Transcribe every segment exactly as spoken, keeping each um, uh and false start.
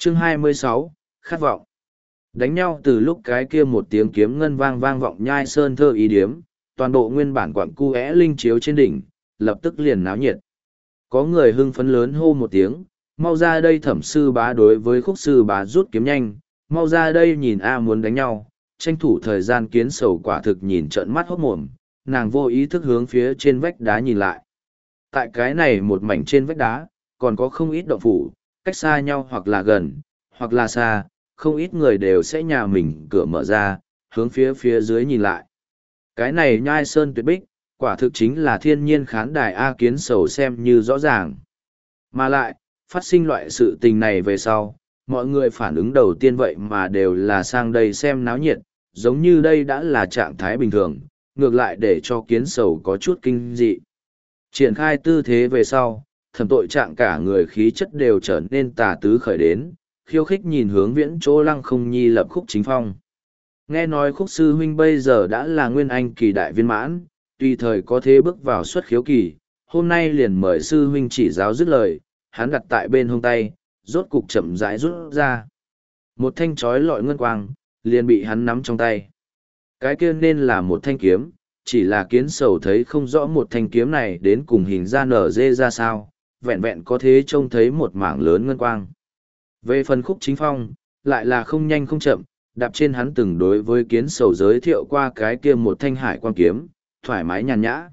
Chương hai mươi sáu, Khát vọng. Đánh nhau từ lúc cái kia một tiếng kiếm ngân vang vang vọng nhai sơn thơ ý điếm, toàn bộ nguyên bản quặng cu é linh chiếu trên đỉnh, lập tức liền náo nhiệt. Có người hưng phấn lớn hô một tiếng, mau ra đây thẩm sư bá đối với khúc sư bá rút kiếm nhanh, mau ra đây nhìn A muốn đánh nhau, tranh thủ thời gian kiến sầu quả thực nhìn trợn mắt hốt mồm, nàng vô ý thức hướng phía trên vách đá nhìn lại. Tại cái này một mảnh trên vách đá, còn có không ít động phủ, cách xa nhau hoặc là gần, hoặc là xa, không ít người đều sẽ nhà mình cửa mở ra, hướng phía phía dưới nhìn lại. Cái này nhai sơn tuyệt bích, quả thực chính là thiên nhiên khán đài A kiến sầu xem như rõ ràng. Mà lại, phát sinh loại sự tình này về sau, mọi người phản ứng đầu tiên vậy mà đều là sang đây xem náo nhiệt, giống như đây đã là trạng thái bình thường, ngược lại để cho kiến sầu có chút kinh dị. Triển khai tư thế về sau, thẩm tội trạng cả người khí chất đều trở nên tà tứ khởi đến, khiêu khích nhìn hướng viễn chỗ lăng không nhi lập khúc chính phong. Nghe nói khúc sư huynh bây giờ đã là nguyên anh kỳ đại viên mãn, tùy thời có thế bước vào xuất khiếu kỳ, hôm nay liền mời sư huynh chỉ giáo dứt lời, hắn đặt tại bên hông tay, rốt cục chậm rãi rút ra. Một thanh chói lọi ngân quang, liền bị hắn nắm trong tay. Cái kia nên là một thanh kiếm, chỉ là kiến sầu thấy không rõ một thanh kiếm này đến cùng hình ra nở dê ra sao, vẹn vẹn có thế trông thấy một mảng lớn ngân quang. Về phần khúc chính phong, lại là không nhanh không chậm, đạp trên hắn từng đối với kiến sầu giới thiệu qua cái kia một thanh hải quang kiếm, thoải mái nhàn nhã.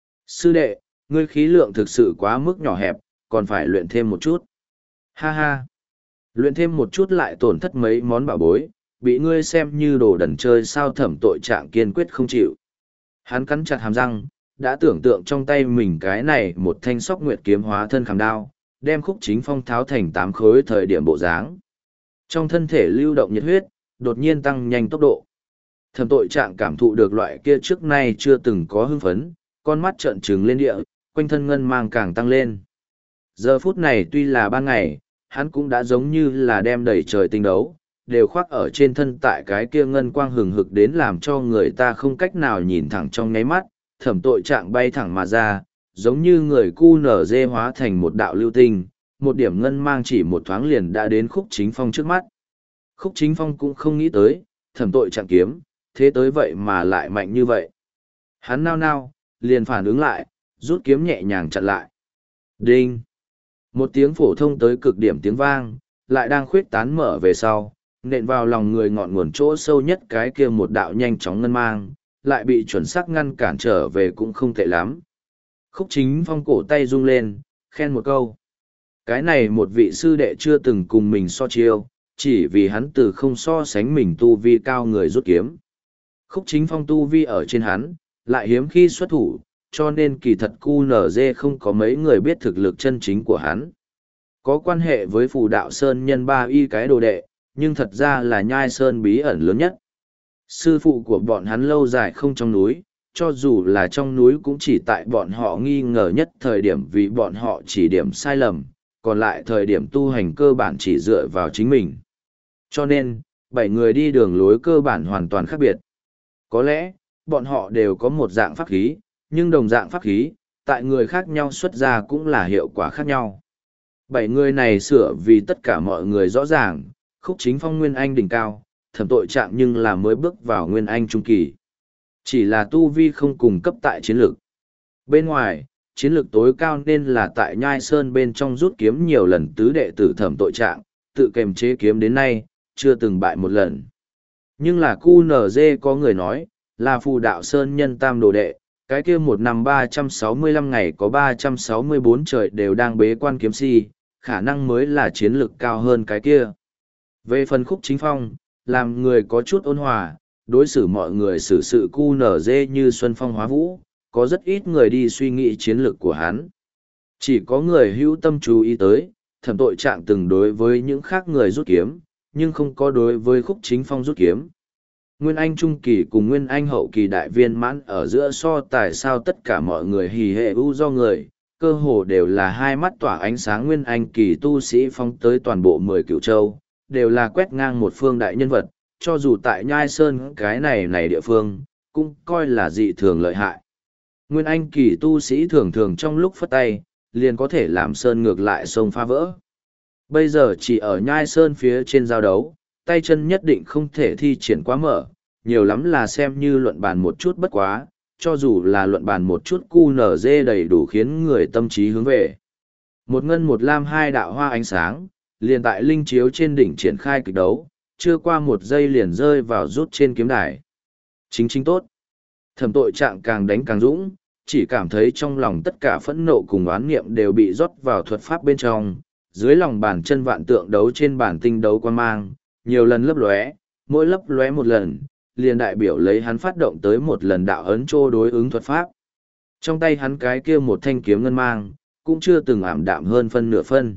Sư đệ, ngươi khí lượng thực sự quá mức nhỏ hẹp, còn phải luyện thêm một chút. Ha ha, luyện thêm một chút lại tổn thất mấy món bảo bối, bị ngươi xem như đồ đần chơi sao thẩm tội trạng kiên quyết không chịu. Hắn cắn chặt hàm răng, đã tưởng tượng trong tay mình cái này một thanh sóc nguyệt kiếm hóa thân khảm đao, đem khúc chính phong tháo thành tám khối thời điểm bộ dáng. Trong thân thể lưu động nhiệt huyết, đột nhiên tăng nhanh tốc độ. Thẩm tội trạng cảm thụ được loại kia trước nay chưa từng có hưng phấn, con mắt trợn trừng lên địa, quanh thân ngân mang càng tăng lên. Giờ phút này tuy là ban ngày, hắn cũng đã giống như là đem đầy trời tinh đấu, đều khoác ở trên thân tại cái kia ngân quang hừng hực đến làm cho người ta không cách nào nhìn thẳng trong nháy mắt, thẩm tội trạng bay thẳng mà ra, giống như người cu nở dê hóa thành một đạo lưu tinh, một điểm ngân mang chỉ một thoáng liền đã đến khúc chính phong trước mắt. Khúc chính phong cũng không nghĩ tới, thẩm tội trạng kiếm, thế tới vậy mà lại mạnh như vậy. Hắn nao nao, liền phản ứng lại, rút kiếm nhẹ nhàng chặn lại. Đinh! Một tiếng phổ thông tới cực điểm tiếng vang, lại đang khuyết tán mở về sau, nện vào lòng người ngọn nguồn chỗ sâu nhất cái kia một đạo nhanh chóng ngân mang, lại bị chuẩn xác ngăn cản trở về cũng không tệ lắm. Khúc chính phong cổ tay rung lên, khen một câu. Cái này một vị sư đệ chưa từng cùng mình so chiêu, chỉ vì hắn từ không so sánh mình tu vi cao người rút kiếm. Khúc chính phong tu vi ở trên hắn, lại hiếm khi xuất thủ, cho nên kỳ thật cu nở dê không có mấy người biết thực lực chân chính của hắn. Có quan hệ với phù đạo sơn nhân ba y cái đồ đệ, nhưng thật ra là nhai sơn bí ẩn lớn nhất. Sư phụ của bọn hắn lâu dài không trong núi, cho dù là trong núi cũng chỉ tại bọn họ nghi ngờ nhất thời điểm vì bọn họ chỉ điểm sai lầm, còn lại thời điểm tu hành cơ bản chỉ dựa vào chính mình. Cho nên, bảy người đi đường lối cơ bản hoàn toàn khác biệt. Có lẽ, bọn họ đều có một dạng pháp khí, nhưng đồng dạng pháp khí, tại người khác nhau xuất ra cũng là hiệu quả khác nhau. Bảy người này sửa vì tất cả mọi người rõ ràng, khúc chính phong nguyên anh đỉnh cao, thẩm tội trạng nhưng là mới bước vào nguyên anh trung kỳ. Chỉ là tu vi không cùng cấp tại chiến lược. Bên ngoài, chiến lược tối cao nên là tại nhai sơn bên trong rút kiếm nhiều lần tứ đệ tử thẩm tội trạng, tự kềm chế kiếm đến nay, chưa từng bại một lần. Nhưng là cu nở dê có người nói, là phù đạo sơn nhân tam đồ đệ, cái kia một năm ba trăm sáu mươi lăm ngày có ba trăm sáu mươi bốn trời đều đang bế quan kiếm si, khả năng mới là chiến lược cao hơn cái kia. Về phần khúc chính phong, làm người có chút ôn hòa, đối xử mọi người xử sự cu nở dê như xuân phong hóa vũ, có rất ít người đi suy nghĩ chiến lược của hắn. Chỉ có người hữu tâm chú ý tới, thẩm tội trạng từng đối với những khác người rút kiếm, nhưng không có đối với khúc chính phong rút kiếm. Nguyên Anh Trung Kỳ cùng Nguyên Anh Hậu Kỳ đại viên mãn ở giữa so tài sao tất cả mọi người hì hệ u do người, cơ hồ đều là hai mắt tỏa ánh sáng Nguyên Anh Kỳ tu sĩ phong tới toàn bộ mười cửu châu, đều là quét ngang một phương đại nhân vật, cho dù tại Nhai Sơn cái này này địa phương, cũng coi là dị thường lợi hại. Nguyên Anh Kỳ tu sĩ thường thường trong lúc phất tay, liền có thể làm Sơn ngược lại sông phá vỡ. Bây giờ chỉ ở nhai sơn phía trên giao đấu, tay chân nhất định không thể thi triển quá mở, nhiều lắm là xem như luận bàn một chút bất quá, cho dù là luận bàn một chút cu nở dê đầy đủ khiến người tâm trí hướng về. Một ngân một lam hai đạo hoa ánh sáng, liền tại linh chiếu trên đỉnh triển khai kịch đấu, chưa qua một giây liền rơi vào rút trên kiếm đài. Chính chính tốt. Thẩm tội trạng càng đánh càng dũng, chỉ cảm thấy trong lòng tất cả phẫn nộ cùng oán niệm đều bị rót vào thuật pháp bên trong, dưới lòng bàn chân vạn tượng đấu trên bản tinh đấu quan mang, nhiều lần lấp lóe, mỗi lấp lóe một lần, liền đại biểu lấy hắn phát động tới một lần đạo ấn trô đối ứng thuật pháp. Trong tay hắn cái kia một thanh kiếm ngân mang, cũng chưa từng ảm đạm hơn phân nửa phân.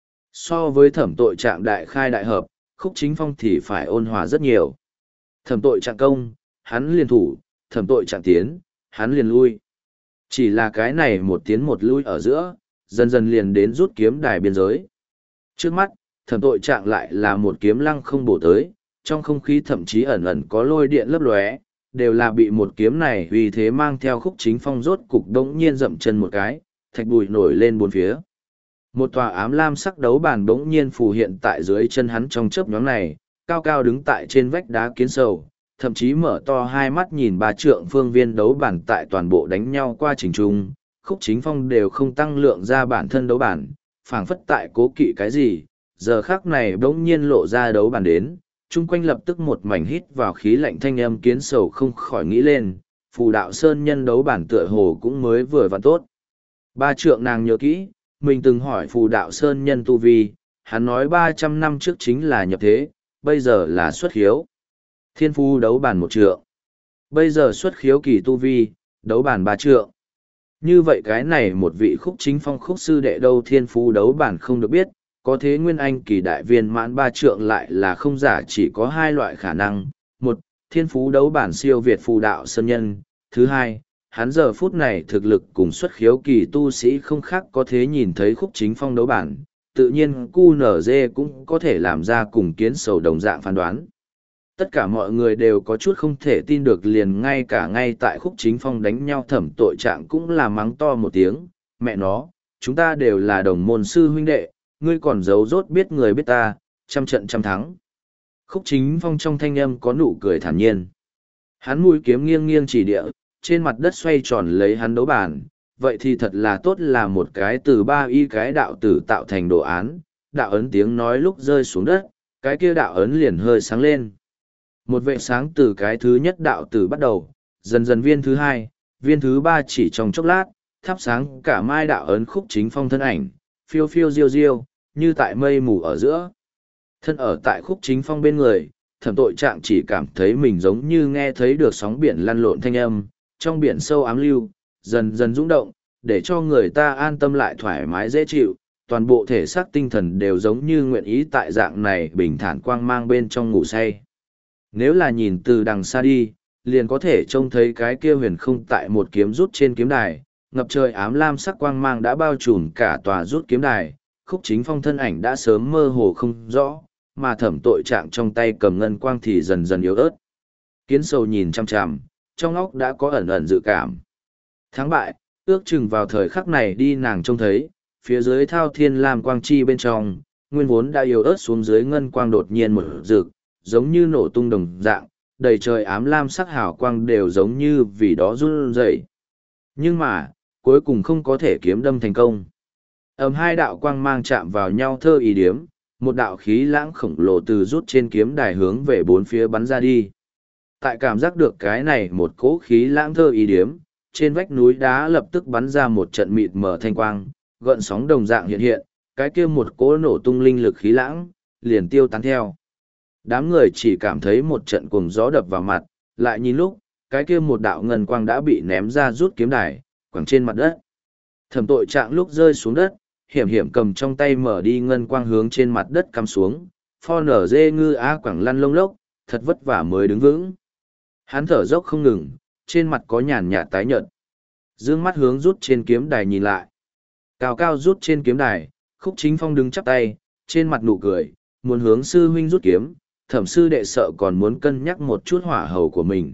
So với thẩm tội trạng đại khai đại hợp, Khúc Chính Phong thì phải ôn hòa rất nhiều. Thẩm tội trạng công, hắn liền thủ, thẩm tội trạng tiến, hắn liền lui. Chỉ là cái này một tiến một lui ở giữa, dần dần liền đến rút kiếm đài biên giới. Trước mắt, thẩm tội trạng lại là một kiếm lăng không bổ tới, trong không khí thậm chí ẩn ẩn có lôi điện lấp lóe, đều là bị một kiếm này vì thế mang theo Khúc Chính Phong rốt cục đống nhiên dậm chân một cái, thạch bụi nổi lên bốn phía. Một tòa ám lam sắc đấu bàn bỗng nhiên phù hiện tại dưới chân hắn trong chớp nhoáng này, cao cao đứng tại trên vách đá kiến sầu, thậm chí mở to hai mắt nhìn ba trượng phương viên đấu bản tại toàn bộ đánh nhau qua trình trung, Khúc Chính Phong đều không tăng lượng ra bản thân đấu bản, phảng phất tại cố kỵ cái gì, giờ khắc này bỗng nhiên lộ ra đấu bản đến, chung quanh lập tức một mảnh hít vào khí lạnh thanh âm kiến sầu không khỏi nghĩ lên, phù đạo sơn nhân đấu bản tựa hồ cũng mới vừa và tốt. Ba trượng nàng nhớ kỹ, mình từng hỏi phù đạo sơn nhân tu vi, hắn nói ba trăm năm trước chính là nhập thế, bây giờ là xuất khiếu. Thiên phu đấu bản một trượng. Bây giờ xuất khiếu kỳ tu vi, đấu bản ba trượng. Như vậy cái này một vị Khúc Chính Phong khúc sư đệ đâu thiên phu đấu bản không được biết, có thế nguyên anh kỳ đại viên mãn ba trượng lại là không giả chỉ có hai loại khả năng. Một, thiên phú đấu bản siêu việt phù đạo sơn nhân. Thứ hai, hắn giờ phút này thực lực cùng xuất khiếu kỳ tu sĩ không khác có thế nhìn thấy Khúc Chính Phong đấu bản, tự nhiên cu nở dê cũng có thể làm ra cùng kiến sầu đồng dạng phán đoán. Tất cả mọi người đều có chút không thể tin được liền ngay cả ngay tại Khúc Chính Phong đánh nhau thẩm tội trạng cũng là mắng to một tiếng, mẹ nó, chúng ta đều là đồng môn sư huynh đệ, ngươi còn giấu rốt biết người biết ta, trăm trận trăm thắng. Khúc Chính Phong trong thanh âm có nụ cười thản nhiên. Hắn mũi kiếm nghiêng nghiêng chỉ địa, trên mặt đất xoay tròn lấy hắn đấu bàn, vậy thì thật là tốt là một cái từ ba y cái đạo tử tạo thành đồ án, đạo ấn tiếng nói lúc rơi xuống đất, cái kia đạo ấn liền hơi sáng lên. Một vệ sáng từ cái thứ nhất đạo tử bắt đầu, dần dần viên thứ hai, viên thứ ba chỉ trong chốc lát, thắp sáng cả mai đạo ấn Khúc Chính Phong thân ảnh, phiêu phiêu diêu diêu, như tại mây mù ở giữa. Thân ở tại Khúc Chính Phong bên người, thẩm tội trạng chỉ cảm thấy mình giống như nghe thấy được sóng biển lăn lộn thanh âm, trong biển sâu ám lưu, dần dần rung động, để cho người ta an tâm lại thoải mái dễ chịu, toàn bộ thể xác tinh thần đều giống như nguyện ý tại dạng này bình thản quang mang bên trong ngủ say. Nếu là nhìn từ đằng xa đi, liền có thể trông thấy cái kia huyền không tại một kiếm rút trên kiếm đài, ngập trời ám lam sắc quang mang đã bao trùm cả tòa rút kiếm đài, Khúc Chính Phong thân ảnh đã sớm mơ hồ không rõ, mà thẩm tội trạng trong tay cầm ngân quang thì dần dần yếu ớt. Kiến sầu nhìn chăm chăm, trong óc đã có ẩn ẩn dự cảm. Thắng bại, ước chừng vào thời khắc này đi nàng trông thấy, phía dưới thao thiên lam quang chi bên trong, nguyên vốn đã yếu ớt xuống dưới ngân quang đột nhiên một rực, giống như nổ tung đồng dạng, đầy trời ám lam sắc hào quang đều giống như vì đó run rẩy. Nhưng mà, cuối cùng không có thể kiếm đâm thành công. Ầm hai đạo quang mang chạm vào nhau thơ ý điếm, một đạo khí lãng khổng lồ từ rút trên kiếm đài hướng về bốn phía bắn ra đi. Tại cảm giác được cái này một cỗ khí lãng thơ ý điếm, trên vách núi đá lập tức bắn ra một trận mịt mờ thanh quang, gợn sóng đồng dạng hiện hiện, cái kia một cỗ nổ tung linh lực khí lãng, liền tiêu tán theo. Đám người chỉ cảm thấy một trận cuồng gió đập vào mặt, lại nhìn lúc, cái kia một đạo ngân quang đã bị ném ra rút kiếm đài, quẳng trên mặt đất. Thẩm tội trạng lúc rơi xuống đất, hiểm hiểm cầm trong tay mở đi ngân quang hướng trên mặt đất cắm xuống, pho nở dê ngư á quẳng lăn lông lốc, thật vất vả mới đứng vững. Hắn thở dốc không ngừng, trên mặt có nhàn nhạt tái nhợt. Dương mắt hướng rút trên kiếm đài nhìn lại. Cao cao rút trên kiếm đài, Khúc Chính Phong đứng chắp tay, trên mặt nụ cười, muốn hướng sư huynh rút kiếm, thẩm sư đệ sợ còn muốn cân nhắc một chút hỏa hầu của mình.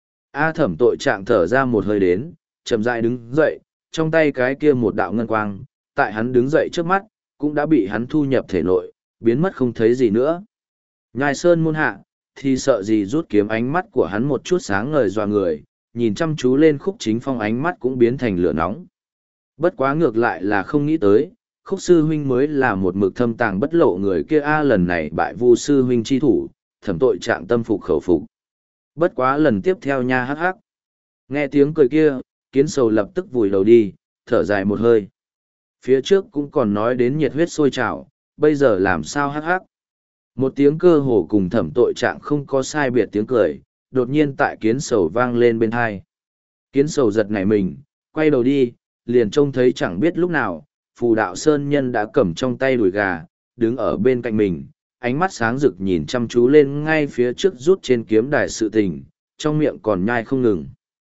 A thẩm tội trạng thở ra một hơi đến, chậm rãi đứng dậy, trong tay cái kia một đạo ngân quang, tại hắn đứng dậy trước mắt, cũng đã bị hắn thu nhập thể nội, biến mất không thấy gì nữa. Nhai sơn môn hạ, thì sợ gì rút kiếm, ánh mắt của hắn một chút sáng ngời dọa người, nhìn chăm chú lên Khúc Chính Phong, ánh mắt cũng biến thành lửa nóng. Bất quá ngược lại là không nghĩ tới, Khúc sư huynh mới là một mực thâm tàng bất lộ người kia a, lần này bại Vu sư huynh chi thủ, thẩm tội trạng tâm phục khẩu phục. Bất quá lần tiếp theo nha, hắc hắc. Nghe tiếng cười kia, Kiến Sầu lập tức vùi đầu đi, thở dài một hơi. Phía trước cũng còn nói đến nhiệt huyết sôi trào, bây giờ làm sao hắc hắc. Một tiếng cơ hồ cùng thẩm tội trạng không có sai biệt tiếng cười, đột nhiên tại Kiến Sầu vang lên bên hai. Kiến Sầu giật nảy mình, quay đầu đi, liền trông thấy chẳng biết lúc nào, Phù Đạo Sơn Nhân đã cầm trong tay đùi gà, đứng ở bên cạnh mình, ánh mắt sáng rực nhìn chăm chú lên ngay phía trước rút trên kiếm đài sự tình, trong miệng còn nhai không ngừng.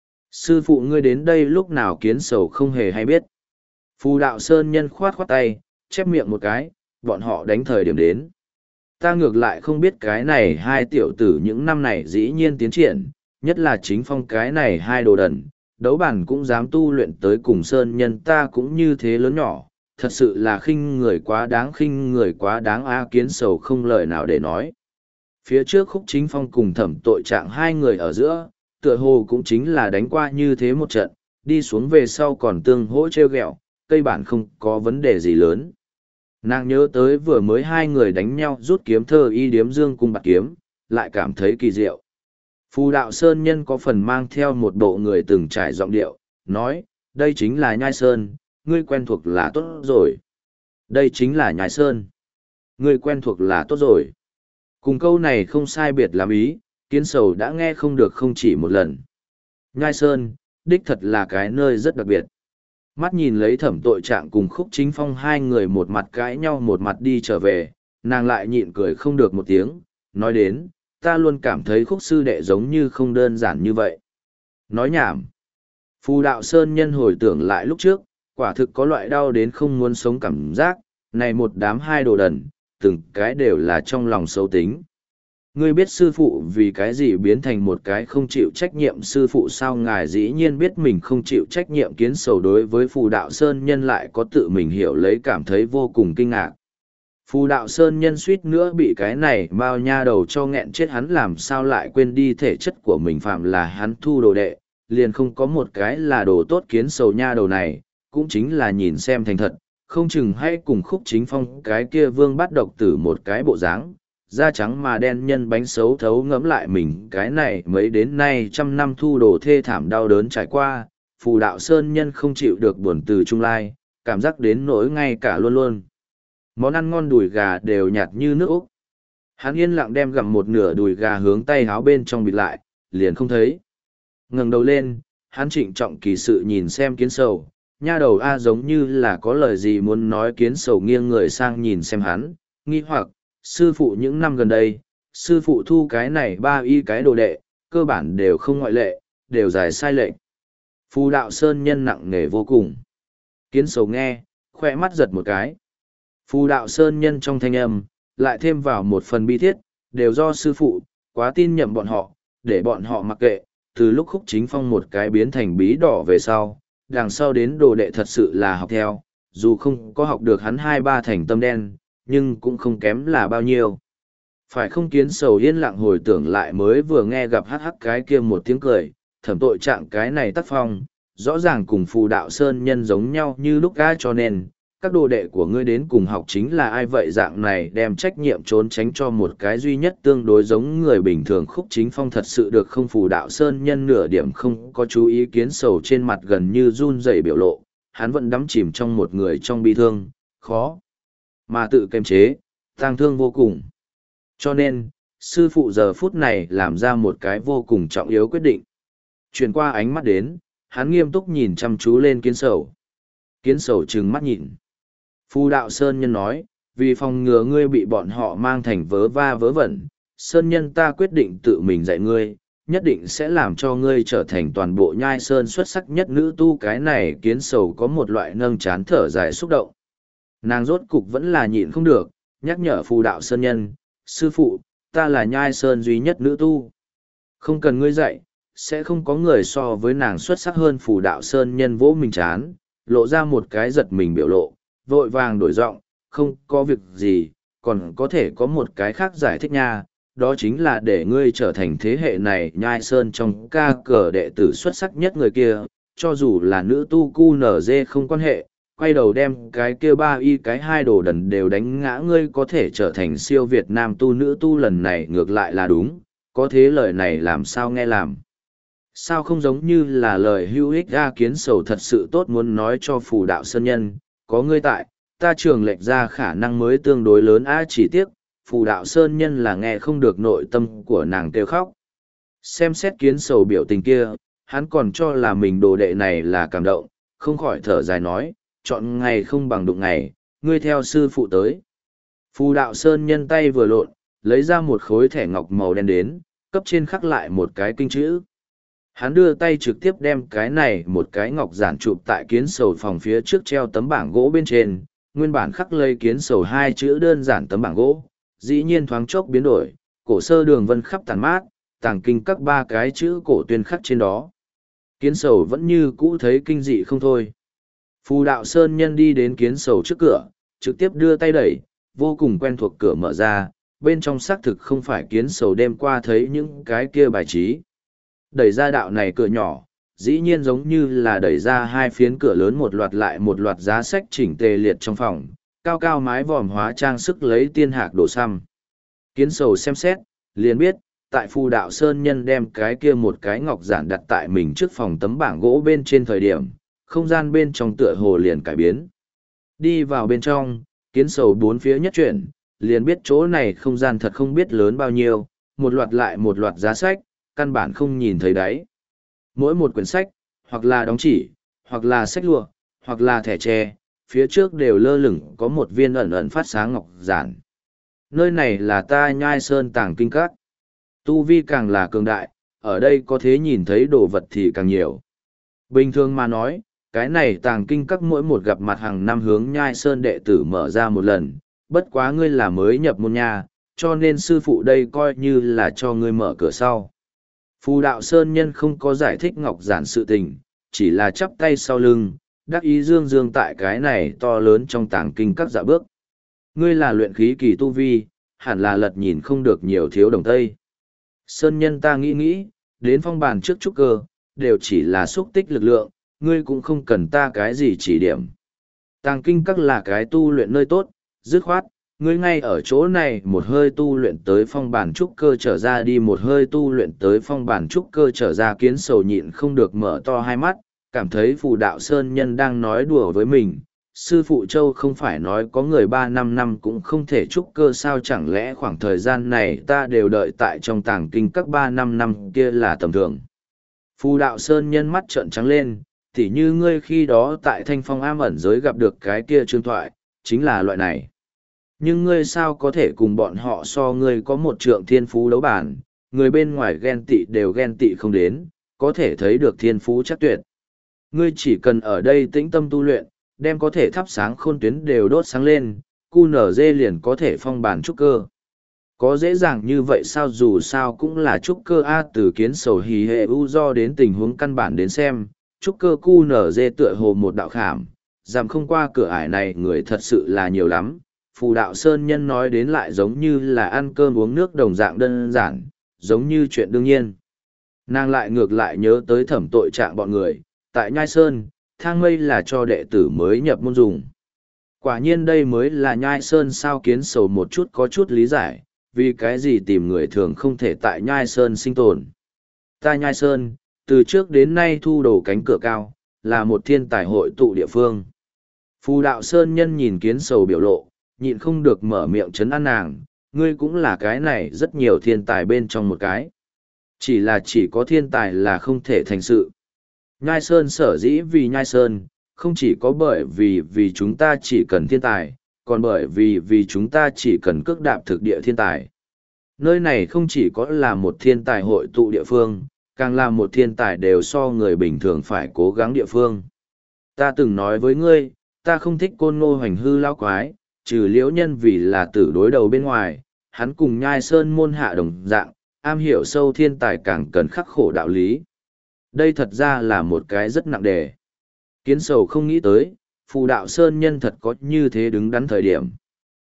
Sư phụ ngươi đến đây lúc nào? Kiến Sầu không hề hay biết. Phù Đạo Sơn Nhân khoát khoát tay, chép miệng một cái, bọn họ đánh thời điểm đến. Ta ngược lại không biết cái này hai tiểu tử những năm này dĩ nhiên tiến triển, nhất là Chính Phong cái này hai đồ đần, đấu bản cũng dám tu luyện tới cùng Sơn Nhân ta cũng như thế lớn nhỏ, thật sự là khinh người quá đáng, khinh người quá đáng a. Kiến Sầu không lời nào để nói. Phía trước Khúc Chính Phong cùng thẩm tội trạng hai người ở giữa, tựa hồ cũng chính là đánh qua như thế một trận, đi xuống về sau còn tương hỗ treo gẹo, cây bản không có vấn đề gì lớn. Nàng nhớ tới vừa mới hai người đánh nhau rút kiếm thơ y điếm dương cung bạc kiếm, lại cảm thấy kỳ diệu. Phù Đạo Sơn Nhân có phần mang theo một bộ người từng trải giọng điệu, nói, đây chính là Nhai Sơn, ngươi quen thuộc là tốt rồi. Đây chính là Nhai Sơn, ngươi quen thuộc là tốt rồi. Cùng câu này không sai biệt làm ý, Kiến Sầu đã nghe không được không chỉ một lần. Nhai Sơn, đích thật là cái nơi rất đặc biệt. Mắt nhìn lấy thẩm tội trạng cùng Khúc Chính Phong hai người một mặt cãi nhau một mặt đi trở về, nàng lại nhịn cười không được một tiếng, nói đến, ta luôn cảm thấy Khúc sư đệ giống như không đơn giản như vậy. Nói nhảm. Phù Đạo Sơn Nhân hồi tưởng lại lúc trước, quả thực có loại đau đến không muốn sống cảm giác, này một đám hai đồ đần, từng cái đều là trong lòng xấu tính. Ngươi biết sư phụ vì cái gì biến thành một cái không chịu trách nhiệm sư phụ sao? Ngài dĩ nhiên biết mình không chịu trách nhiệm. Kiến Sầu đối với Phù Đạo Sơn Nhân lại có tự mình hiểu lấy, cảm thấy vô cùng kinh ngạc. Phù Đạo Sơn Nhân suýt nữa bị cái này bao nha đầu cho nghẹn chết, hắn làm sao lại quên đi thể chất của mình, phạm là hắn thu đồ đệ, liền không có một cái là đồ tốt. Kiến Sầu nha đầu này, cũng chính là nhìn xem thành thật, không chừng hay cùng Khúc Chính Phong cái kia vương bắt độc tử một cái bộ dáng. Da trắng mà đen nhân bánh xấu thấu, ngẫm lại mình cái này mấy đến nay trăm năm thu đồ thê thảm đau đớn trải qua, Phù Đạo Sơn Nhân không chịu được buồn từ trung lai, cảm giác đến nỗi ngay cả luôn luôn. Món ăn ngon đùi gà đều nhạt như nước Úc. Hắn yên lặng đem gặm một nửa đùi gà hướng tay háo bên trong bịt lại, liền không thấy. Ngẩng đầu lên, hắn trịnh trọng kỳ sự nhìn xem Kiến Sầu, nha đầu A giống như là có lời gì muốn nói. Kiến Sầu nghiêng người sang nhìn xem hắn, nghi hoặc, sư phụ những năm gần đây, sư phụ thu cái này ba y cái đồ đệ, cơ bản đều không ngoại lệ, đều giải sai lệnh. Phù Đạo Sơn Nhân nặng nề vô cùng. Kiến Sầu nghe, khoe mắt giật một cái. Phù Đạo Sơn Nhân trong thanh âm, lại thêm vào một phần bi thiết, đều do sư phụ, quá tin nhầm bọn họ, để bọn họ mặc kệ, từ lúc Khúc Chính Phong một cái biến thành bí đỏ về sau, đằng sau đến đồ đệ thật sự là học theo, dù không có học được hắn hai ba thành tâm đen, nhưng cũng không kém là bao nhiêu. Phải không? Kiến Sầu yên lặng hồi tưởng lại mới vừa nghe gặp hắc hắc cái kia một tiếng cười, thẩm tội trạng cái này tác phong, rõ ràng cùng Phù Đạo Sơn Nhân giống nhau như lúc ga, cho nên, các đồ đệ của ngươi đến cùng học chính là ai vậy? Dạng này đem trách nhiệm trốn tránh cho một cái duy nhất tương đối giống người bình thường. Khúc Chính Phong thật sự được không? Phù Đạo Sơn Nhân nửa điểm không có chú ý Kiến Sầu trên mặt gần như run rẩy biểu lộ, hắn vẫn đắm chìm trong một người trong bi thương, khó mà tự kiềm chế, tang thương vô cùng. Cho nên, sư phụ giờ phút này làm ra một cái vô cùng trọng yếu quyết định. Chuyển qua ánh mắt đến, hắn nghiêm túc nhìn chăm chú lên Kiến Sầu. Kiến Sầu trừng mắt nhìn. Phù Đạo Sơn Nhân nói, vì phòng ngừa ngươi bị bọn họ mang thành vớ va vớ vẩn, Sơn Nhân ta quyết định tự mình dạy ngươi, nhất định sẽ làm cho ngươi trở thành toàn bộ Nhai Sơn xuất sắc nhất nữ tu. Cái này Kiến Sầu có một loại nâng chán thở dài xúc động. Nàng rốt cục vẫn là nhịn không được, nhắc nhở Phù Đạo Sơn Nhân, sư phụ, ta là Nhai Sơn duy nhất nữ tu. Không cần ngươi dạy, sẽ không có người so với nàng xuất sắc hơn. Phù Đạo Sơn Nhân vỗ mình chán, lộ ra một cái giật mình biểu lộ, vội vàng đổi giọng, không có việc gì, còn có thể có một cái khác giải thích nha, đó chính là để ngươi trở thành thế hệ này nhai sơn trong ca cờ đệ tử xuất sắc nhất người kia, cho dù là nữ tu cu nở dê không quan hệ, quay đầu đem cái kia ba y cái hai đồ đần đều đánh ngã, ngươi có thể trở thành siêu Việt Nam tu nữ tu lần này ngược lại là đúng, có thế lời này làm sao nghe làm. Sao không giống như là lời hữu ích ra kiến sầu thật sự tốt muốn nói cho phù đạo sơn nhân, có ngươi tại, ta trường lệch ra khả năng mới tương đối lớn a chỉ tiếc, phù đạo sơn nhân là nghe không được nội tâm của nàng kêu khóc. Xem xét kiến sầu biểu tình kia, hắn còn cho là mình đồ đệ này là cảm động, không khỏi thở dài nói, chọn ngày không bằng đụng ngày, ngươi theo sư phụ tới. Phù đạo sơn nhân tay vừa lộn, lấy ra một khối thẻ ngọc màu đen đến, cấp trên khắc lại một cái kinh chữ. Hắn đưa tay trực tiếp đem cái này một cái ngọc giản chụp tại kiến sầu phòng phía trước treo tấm bảng gỗ bên trên, nguyên bản khắc lấy kiến sầu hai chữ đơn giản tấm bảng gỗ, dĩ nhiên thoáng chốc biến đổi, cổ sơ đường vân khắp tàn mát, tàng kinh các ba cái chữ cổ tuyên khắc trên đó. Kiến sầu vẫn như cũ thấy kinh dị không thôi. Phù đạo sơn nhân đi đến kiến sầu trước cửa, trực tiếp đưa tay đẩy, vô cùng quen thuộc cửa mở ra, bên trong xác thực không phải kiến sầu đêm qua thấy những cái kia bài trí. Đẩy ra đạo này cửa nhỏ, dĩ nhiên giống như là đẩy ra hai phiến cửa lớn một loạt lại một loạt giá sách chỉnh tề liệt trong phòng, cao cao mái vòm hóa trang sức lấy tiên hạc đổ xăm. Kiến sầu xem xét, liền biết, tại phù đạo sơn nhân đem cái kia một cái ngọc giản đặt tại mình trước phòng tấm bảng gỗ bên trên thời điểm, không gian bên trong tựa hồ liền cải biến. Đi vào bên trong, kiến sầu bốn phía nhất chuyển, liền biết chỗ này không gian thật không biết lớn bao nhiêu, một loạt lại một loạt giá sách, căn bản không nhìn thấy đáy. Mỗi một quyển sách, hoặc là đóng chỉ, hoặc là sách lụa, hoặc là thẻ tre, phía trước đều lơ lửng có một viên ẩn ẩn phát sáng ngọc giản. Nơi này là ta nhai sơn tàng kinh các. Tu vi càng là cường đại, ở đây có thể nhìn thấy đồ vật thì càng nhiều. Bình thường mà nói, cái này tàng kinh các mỗi một gặp mặt hàng năm hướng nhai sơn đệ tử mở ra một lần, bất quá ngươi là mới nhập môn nha, cho nên sư phụ đây coi như là cho ngươi mở cửa sau. Phù đạo sơn nhân không có giải thích ngọc giản sự tình, chỉ là chắp tay sau lưng, đắc ý dương dương tại cái này to lớn trong tàng kinh các dạ bước. Ngươi là luyện khí kỳ tu vi, hẳn là lật nhìn không được nhiều thiếu đồng tây. Sơn nhân ta nghĩ nghĩ, đến phong bàn trước trúc cơ, đều chỉ là xúc tích lực lượng, ngươi cũng không cần ta cái gì chỉ điểm. Tàng kinh các là cái tu luyện nơi tốt, dứt khoát, ngươi ngay ở chỗ này một hơi tu luyện tới phong bản trúc cơ trở ra đi một hơi tu luyện tới phong bản trúc cơ trở ra kiến sầu nhịn không được mở to hai mắt, cảm thấy phù đạo sơn nhân đang nói đùa với mình. Sư phụ Châu không phải nói có người ba năm năm cũng không thể trúc cơ sao chẳng lẽ khoảng thời gian này ta đều đợi tại trong tàng kinh các ba năm năm kia là tầm thường. Phù đạo sơn nhân mắt trợn trắng lên, tỉ như ngươi khi đó tại thanh phong am ẩn giới gặp được cái kia trương thoại, chính là loại này. Nhưng ngươi sao có thể cùng bọn họ so ngươi có một trượng thiên phú đấu bản, người bên ngoài ghen tị đều ghen tị không đến, có thể thấy được thiên phú chắc tuyệt. Ngươi chỉ cần ở đây tĩnh tâm tu luyện, đem có thể thắp sáng khôn tuyến đều đốt sáng lên, cu nở dê liền có thể phong bản trúc cơ. Có dễ dàng như vậy sao dù sao cũng là trúc cơ A từ kiến sầu hì hệ u do đến tình huống căn bản đến xem, trúc cơ cu nở dê tựa hồ một đạo khảm, giảm không qua cửa ải này người thật sự là nhiều lắm. Phù đạo sơn nhân nói đến lại giống như là ăn cơm uống nước đồng dạng đơn giản, giống như chuyện đương nhiên. Nàng lại ngược lại nhớ tới thẩm tội trạng bọn người, tại Nhai Sơn, thang mây là cho đệ tử mới nhập môn dùng. Quả nhiên đây mới là Nhai Sơn sao kiến sầu một chút có chút lý giải, vì cái gì tìm người thường không thể tại Nhai Sơn sinh tồn. Ta Nhai Sơn, từ trước đến nay thu đồ cánh cửa cao, là một thiên tài hội tụ địa phương. Phù đạo sơn nhân nhìn kiến sầu biểu lộ, nhịn không được mở miệng chấn an nàng, ngươi cũng là cái này rất nhiều thiên tài bên trong một cái. Chỉ là chỉ có thiên tài là không thể thành sự. Nhai Sơn sở dĩ vì Nhai Sơn, không chỉ có bởi vì vì chúng ta chỉ cần thiên tài, còn bởi vì vì chúng ta chỉ cần cước đạp thực địa thiên tài. Nơi này không chỉ có là một thiên tài hội tụ địa phương, càng là một thiên tài đều so người bình thường phải cố gắng địa phương. Ta từng nói với ngươi, ta không thích côn ngô hoành hư lao quái, trừ liễu nhân vì là tử đối đầu bên ngoài, hắn cùng Nhai Sơn môn hạ đồng dạng, am hiểu sâu thiên tài càng cần khắc khổ đạo lý. Đây thật ra là một cái rất nặng đề. Kiến sầu không nghĩ tới, phù đạo sơn nhân thật có như thế đứng đắn thời điểm.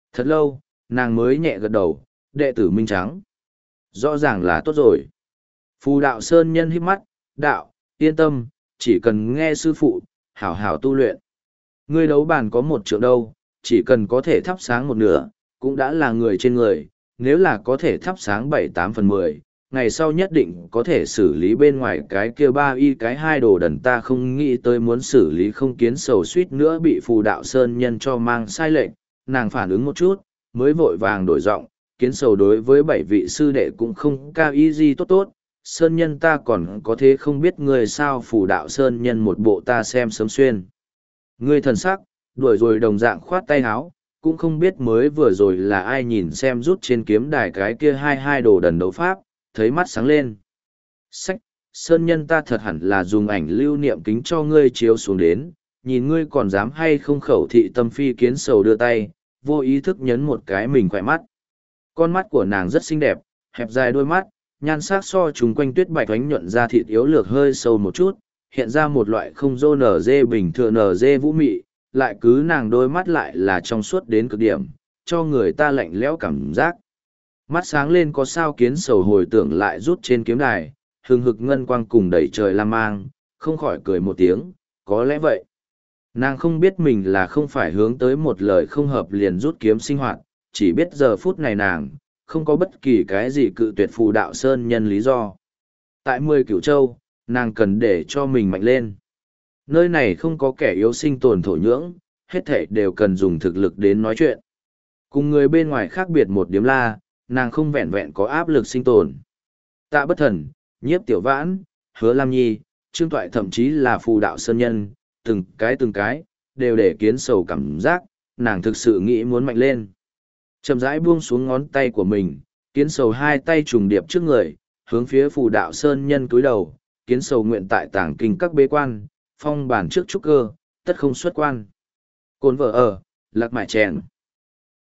Thật lâu, nàng mới nhẹ gật đầu, đệ tử Minh Trắng. Rõ ràng là tốt rồi. Phù đạo sơn nhân hít mắt, đạo, yên tâm, chỉ cần nghe sư phụ, hảo hảo tu luyện. Ngươi đấu bàn có một trượng đâu, chỉ cần có thể thắp sáng một nửa, cũng đã là người trên người, nếu là có thể thắp sáng bảy tám phần mười, ngày sau nhất định có thể xử lý bên ngoài cái kia ba y cái hai đồ đần ta không nghĩ tới muốn xử lý không kiến sầu suýt nữa bị phù đạo sơn nhân cho mang sai lệnh, nàng phản ứng một chút, mới vội vàng đổi giọng, kiến sầu đối với bảy vị sư đệ cũng không cao y gì tốt tốt, sơn nhân ta còn có thế không biết người sao phù đạo sơn nhân một bộ ta xem sớm xuyên. Ngươi thần sắc, đuổi rồi đồng dạng khoát tay háo, cũng không biết mới vừa rồi là ai nhìn xem rút trên kiếm đài cái kia hai hai đồ đần đấu pháp, thấy mắt sáng lên. Sách, sơn nhân ta thật hẳn là dùng ảnh lưu niệm kính cho ngươi chiếu xuống đến, nhìn ngươi còn dám hay không khẩu thị tâm phi kiến sầu đưa tay, vô ý thức nhấn một cái mình khỏe mắt. Con mắt của nàng rất xinh đẹp, hẹp dài đôi mắt, nhan sắc so chúng quanh tuyết bạch ánh nhuận ra thịt yếu lược hơi sâu một chút, hiện ra một loại không dô nở dê bình thường nở dê vũ mị, lại cứ nàng đôi mắt lại là trong suốt đến cực điểm, cho người ta lạnh lẽo cảm giác. Mắt sáng lên có sao kiến sầu hồi tưởng lại rút trên kiếm đài, hừng hực ngân quang cùng đẩy trời lam mang, không khỏi cười một tiếng, có lẽ vậy. Nàng không biết mình là không phải hướng tới một lời không hợp liền rút kiếm sinh hoạt, chỉ biết giờ phút này nàng, không có bất kỳ cái gì cự tuyệt phù đạo sơn nhân lý do. Tại mười cửu châu, nàng cần để cho mình mạnh lên. Nơi này không có kẻ yếu sinh tồn thổ nhưỡng, hết thảy đều cần dùng thực lực đến nói chuyện. Cùng người bên ngoài khác biệt một điếm la, nàng không vẹn vẹn có áp lực sinh tồn. Tạ Bất Thần, Nhiếp Tiểu Vãn, Hứa Lam Nhi, Trương Toại thậm chí là phù đạo sơn nhân, từng cái từng cái, đều để kiến sầu cảm giác, nàng thực sự nghĩ muốn mạnh lên. Chậm rãi buông xuống ngón tay của mình, kiến sầu hai tay trùng điệp trước người, hướng phía phù đạo sơn nhân cúi đầu, kiến sầu nguyện tại tàng kinh các bế quan, phong bản trước trúc cơ, tất không xuất quan. Cồn vợ ở, lạc mại chèn.